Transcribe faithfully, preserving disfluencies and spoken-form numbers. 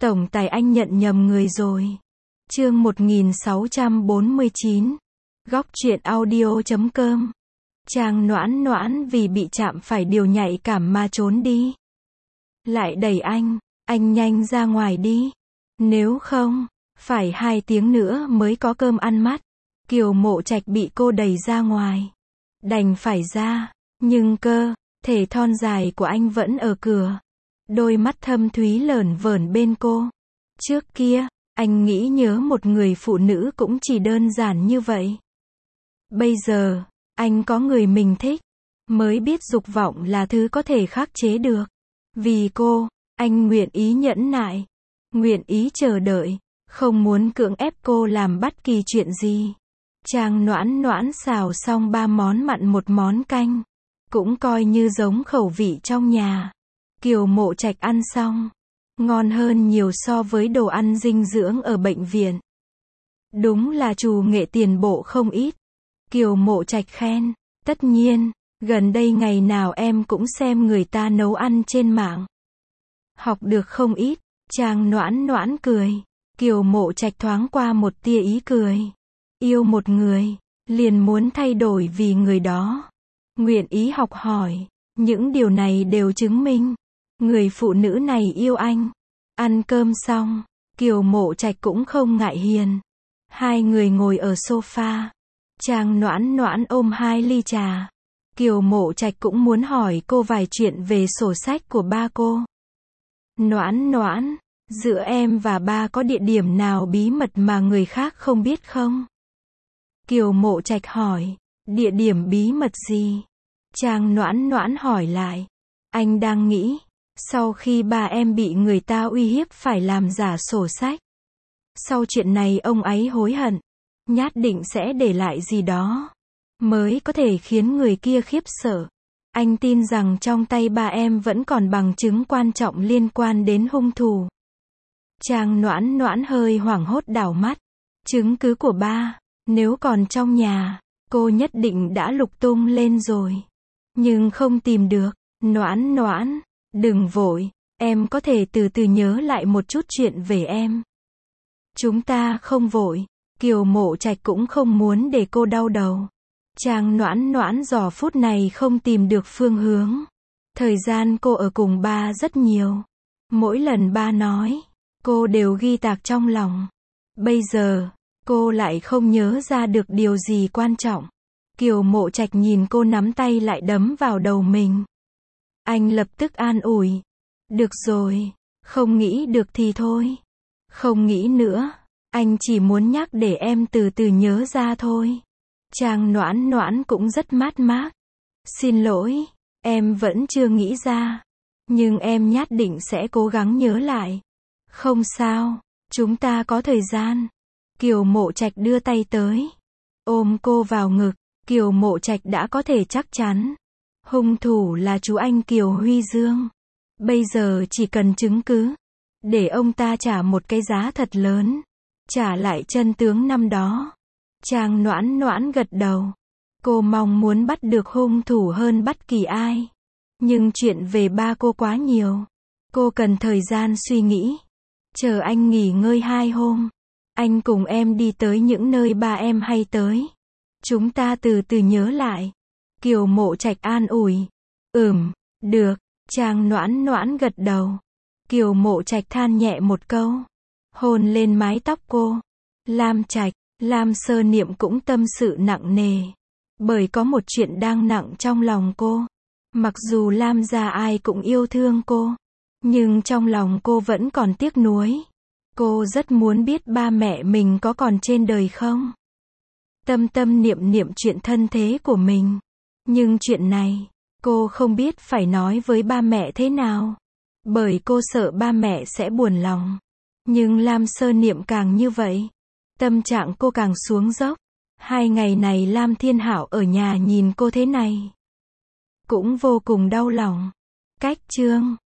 Tổng tài anh nhận nhầm người rồi. Chương một nghìn sáu trăm bốn mươi chín. Góc truyện audio chấm com. Trang Noãn Noãn vì bị chạm phải điều nhạy cảm mà trốn đi. Lại đẩy anh, anh nhanh ra ngoài đi. Nếu không, phải hai tiếng nữa mới có cơm ăn mắt. Kiều Mộ Trạch bị cô đẩy ra ngoài. Đành phải ra, nhưng cơ thể thon dài của anh vẫn ở cửa. Đôi mắt thâm thúy lởn vởn bên cô. Trước kia, anh nghĩ nhớ một người phụ nữ cũng chỉ đơn giản như vậy. Bây giờ, anh có người mình thích, mới biết dục vọng là thứ có thể khắc chế được. Vì cô, anh nguyện ý nhẫn nại, nguyện ý chờ đợi, không muốn cưỡng ép cô làm bất kỳ chuyện gì. Trang Noãn Noãn xào xong ba món mặn một món canh, cũng coi như giống khẩu vị trong nhà. Kiều Mộ Trạch ăn xong, ngon hơn nhiều so với đồ ăn dinh dưỡng ở bệnh viện. Đúng là trù nghệ tiền bộ không ít. Kiều Mộ Trạch khen, tất nhiên, gần đây ngày nào em cũng xem người ta nấu ăn trên mạng. Học được không ít. Trang Noãn Noãn cười. Kiều Mộ Trạch thoáng qua một tia ý cười. Yêu một người, liền muốn thay đổi vì người đó. Nguyện ý học hỏi. Những điều này đều chứng minh người phụ nữ này yêu anh. Ăn cơm xong, Kiều Mộ Trạch cũng không ngại hiền. Hai người ngồi ở sofa. Trang Noãn Noãn ôm hai ly trà. Kiều Mộ Trạch cũng muốn hỏi cô vài chuyện về sổ sách của ba cô. Noãn Noãn, giữa em và ba có địa điểm nào bí mật mà người khác không biết không? Kiều Mộ Trạch hỏi. Địa điểm bí mật gì? Trang Noãn Noãn hỏi lại. Anh đang nghĩ, sau khi ba em bị người ta uy hiếp phải làm giả sổ sách. Sau chuyện này ông ấy hối hận, nhất định sẽ để lại gì đó, mới có thể khiến người kia khiếp sợ. Anh tin rằng trong tay ba em vẫn còn bằng chứng quan trọng liên quan đến hung thủ. Trang Noãn Noãn hơi hoảng hốt đảo mắt. Chứng cứ của ba, nếu còn trong nhà, cô nhất định đã lục tung lên rồi. Nhưng không tìm được. Noãn Noãn, đừng vội, em có thể từ từ nhớ lại một chút chuyện về em. Chúng ta không vội. Kiều Mộ Trạch cũng không muốn để cô đau đầu. Trang Noãn Noãn giờ phút này không tìm được phương hướng. Thời gian cô ở cùng ba rất nhiều. Mỗi lần ba nói, cô đều ghi tạc trong lòng. Bây giờ, cô lại không nhớ ra được điều gì quan trọng. Kiều Mộ Trạch nhìn cô nắm tay lại đấm vào đầu mình. Anh lập tức an ủi. Được rồi, không nghĩ được thì thôi. Không nghĩ nữa, anh chỉ muốn nhắc để em từ từ nhớ ra thôi. Trang Noãn Noãn cũng rất mát mát. Xin lỗi, em vẫn chưa nghĩ ra. Nhưng em nhất định sẽ cố gắng nhớ lại. Không sao, chúng ta có thời gian. Kiều Mộ Trạch đưa tay tới, ôm cô vào ngực. Kiều Mộ Trạch đã có thể chắc chắn. Hung thủ là chú anh Kiều Huy Dương. Bây giờ chỉ cần chứng cứ, để ông ta trả một cái giá thật lớn. Trả lại chân tướng năm đó. Trang Noãn Noãn gật đầu. Cô mong muốn bắt được hung thủ hơn bất kỳ ai. Nhưng chuyện về ba cô quá nhiều. Cô cần thời gian suy nghĩ. Chờ anh nghỉ ngơi hai hôm. Anh cùng em đi tới những nơi ba em hay tới. Chúng ta từ từ nhớ lại. Kiều Mộ Trạch an ủi. Ừm, được. Trang Noãn Noãn gật đầu. Kiều Mộ Trạch than nhẹ một câu. Hôn lên mái tóc cô. Lam Trạch, Lam Sơ Niệm cũng tâm sự nặng nề. Bởi có một chuyện đang nặng trong lòng cô. Mặc dù Lam gia ai cũng yêu thương cô, nhưng trong lòng cô vẫn còn tiếc nuối. Cô rất muốn biết ba mẹ mình có còn trên đời không. Tâm tâm niệm niệm chuyện thân thế của mình. Nhưng chuyện này, cô không biết phải nói với ba mẹ thế nào. Bởi cô sợ ba mẹ sẽ buồn lòng. Nhưng Lam Sơ Niệm càng như vậy. Tâm trạng cô càng xuống dốc. Hai ngày này Lam Thiên Hảo ở nhà nhìn cô thế này, cũng vô cùng đau lòng. Cách chương